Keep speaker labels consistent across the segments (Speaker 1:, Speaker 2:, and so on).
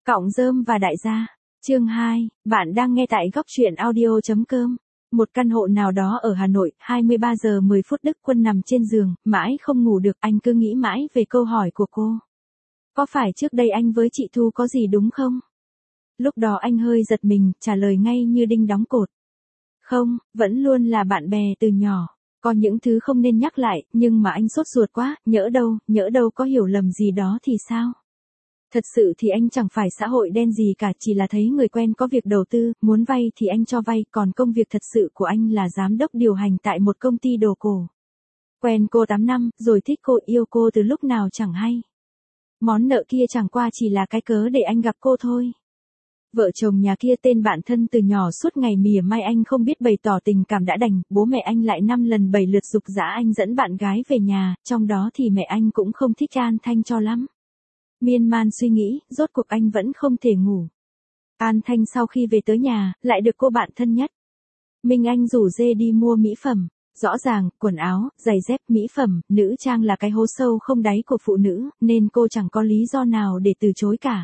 Speaker 1: Cọng rơm và đại gia. Chương 2, bạn đang nghe tại góc truyện audio.com. Một căn hộ nào đó ở Hà Nội, 23 giờ 10 phút Đức Quân nằm trên giường, mãi không ngủ được, anh cứ nghĩ mãi về câu hỏi của cô. Có phải trước đây anh với chị Thu có gì đúng không? Lúc đó anh hơi giật mình, trả lời ngay như đinh đóng cột. Không, vẫn luôn là bạn bè từ nhỏ. Có những thứ không nên nhắc lại, nhưng mà anh sốt ruột quá, nhỡ đâu có hiểu lầm gì đó thì sao? Thật sự thì anh chẳng phải xã hội đen gì cả, chỉ là thấy người quen có việc đầu tư, muốn vay thì anh cho vay, còn công việc thật sự của anh là giám đốc điều hành tại một công ty đồ cổ. Quen cô 8 năm, rồi thích cô, yêu cô từ lúc nào chẳng hay. Món nợ kia chẳng qua chỉ là cái cớ để anh gặp cô thôi. Vợ chồng nhà kia tên bạn thân từ nhỏ, suốt ngày mỉa mai anh không biết bày tỏ tình cảm đã đành, bố mẹ anh lại 5 lần 7 lượt giục giã anh dẫn bạn gái về nhà, trong đó thì mẹ anh cũng không thích An Thanh cho lắm. Miên man suy nghĩ, rốt cuộc anh vẫn không thể ngủ. An Thanh sau khi về tới nhà, lại được cô bạn thân nhất Minh Anh rủ dê đi mua mỹ phẩm. Rõ ràng, quần áo, giày dép, mỹ phẩm, nữ trang là cái hố sâu không đáy của phụ nữ, nên cô chẳng có lý do nào để từ chối cả.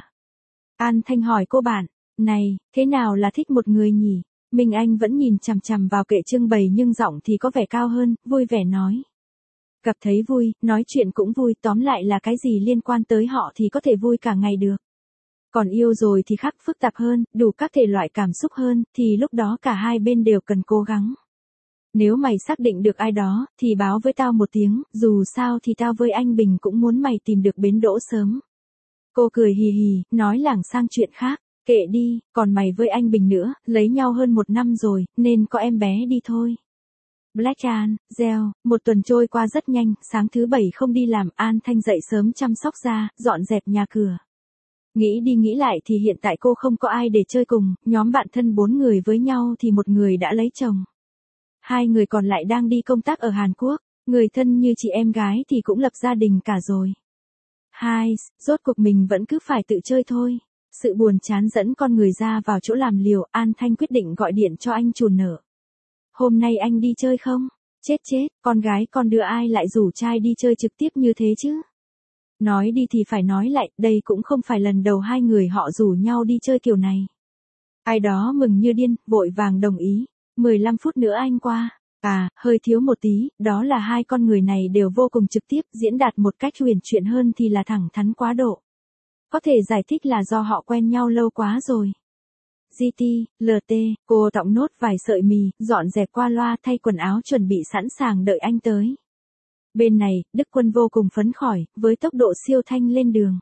Speaker 1: An Thanh hỏi cô bạn, này, thế nào là thích một người nhỉ? Minh Anh vẫn nhìn chằm chằm vào kệ trưng bày nhưng giọng thì có vẻ cao hơn, vui vẻ nói. Gặp thấy vui, nói chuyện cũng vui, tóm lại là cái gì liên quan tới họ thì có thể vui cả ngày được. Còn yêu rồi thì khác, phức tạp hơn, đủ các thể loại cảm xúc hơn, thì lúc đó cả hai bên đều cần cố gắng. Nếu mày xác định được ai đó, thì báo với tao một tiếng, dù sao thì tao với anh Bình cũng muốn mày tìm được bến đỗ sớm. Cô cười hì hì, nói lảng sang chuyện khác, kệ đi, còn mày với anh Bình nữa, lấy nhau hơn 1 năm rồi, nên có em bé đi thôi. Black An, Gieo, một tuần trôi qua rất nhanh, sáng thứ 7 không đi làm, An Thanh dậy sớm chăm sóc da, dọn dẹp nhà cửa. Nghĩ đi nghĩ lại thì hiện tại cô không có ai để chơi cùng, nhóm bạn thân 4 người với nhau thì một người đã lấy chồng. 2 người còn lại đang đi công tác ở Hàn Quốc, người thân như chị em gái thì cũng lập gia đình cả rồi. Rốt cuộc mình vẫn cứ phải tự chơi thôi. Sự buồn chán dẫn con người ra vào chỗ làm liều, An Thanh quyết định gọi điện cho anh chủ nợ. Hôm nay anh đi chơi không? Chết, con gái con đưa ai lại rủ trai đi chơi trực tiếp như thế chứ? Nói đi thì phải nói lại, đây cũng không phải lần đầu 2 người họ rủ nhau đi chơi kiểu này. Ai đó mừng như điên, vội vàng đồng ý. 15 phút nữa anh qua. Hơi thiếu một tí, đó là 2 con người này đều vô cùng trực tiếp, diễn đạt một cách huyền chuyển hơn thì là thẳng thắn quá độ. Có thể giải thích là do họ quen nhau lâu quá rồi. GT, LT, cô tọng nốt vài sợi mì, dọn dẹp qua loa, thay quần áo chuẩn bị sẵn sàng đợi anh tới. Bên này, Đức Quân vô cùng phấn khởi, với tốc độ siêu thanh lên đường.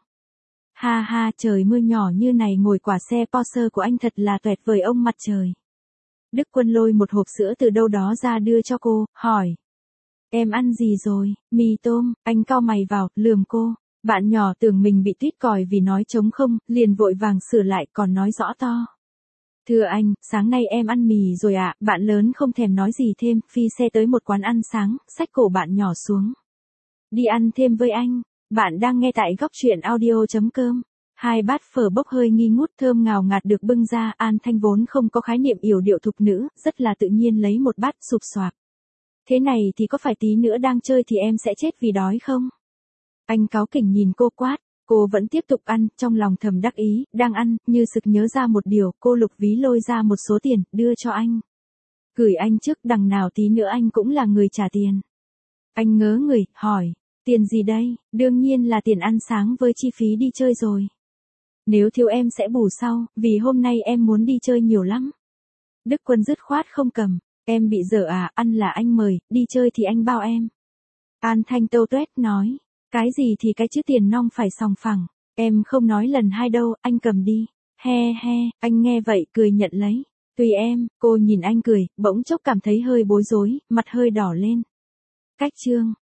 Speaker 1: Ha, trời mưa nhỏ như này ngồi quả xe Porsche của anh thật là tuyệt vời ông mặt trời. Đức Quân lôi một hộp sữa từ đâu đó ra đưa cho cô, hỏi. Em ăn gì rồi? Mì tôm, anh cau mày vào, lườm cô. Bạn nhỏ tưởng mình bị tuýt còi vì nói trống không, liền vội vàng sửa lại còn nói rõ to. Thưa anh, sáng nay em ăn mì rồi ạ, bạn lớn không thèm nói gì thêm, phi xe tới một quán ăn sáng, xách cổ bạn nhỏ xuống. Đi ăn thêm với anh, bạn đang nghe tại góc truyện audio.com. 2 bát phở bốc hơi nghi ngút thơm ngào ngạt được bưng ra, An Thanh vốn không có khái niệm yểu điệu thục nữ, rất là tự nhiên lấy một bát sụp xoạp. Thế này thì có phải tí nữa đang chơi thì em sẽ chết vì đói không? Anh cáu kỉnh nhìn cô quát, cô vẫn tiếp tục ăn, trong lòng thầm đắc ý, đang ăn, như sực nhớ ra một điều, cô lục ví lôi ra một số tiền, đưa cho anh. Gửi anh trước, đằng nào tí nữa anh cũng là người trả tiền. Anh ngớ người, hỏi, tiền gì đây? Đương nhiên là tiền ăn sáng với chi phí đi chơi rồi. Nếu thiếu em sẽ bù sau, vì hôm nay em muốn đi chơi nhiều lắm. Đức Quân dứt khoát không cầm, em bị dở à, ăn là anh mời, đi chơi thì anh bao em. An Thanh tâu tuét nói, cái gì thì cái chứ tiền nong phải sòng phẳng, em không nói lần 2 đâu, anh cầm đi. He, anh nghe vậy cười nhận lấy. Tùy em, cô nhìn anh cười, bỗng chốc cảm thấy hơi bối rối, mặt hơi đỏ lên. Cách chương,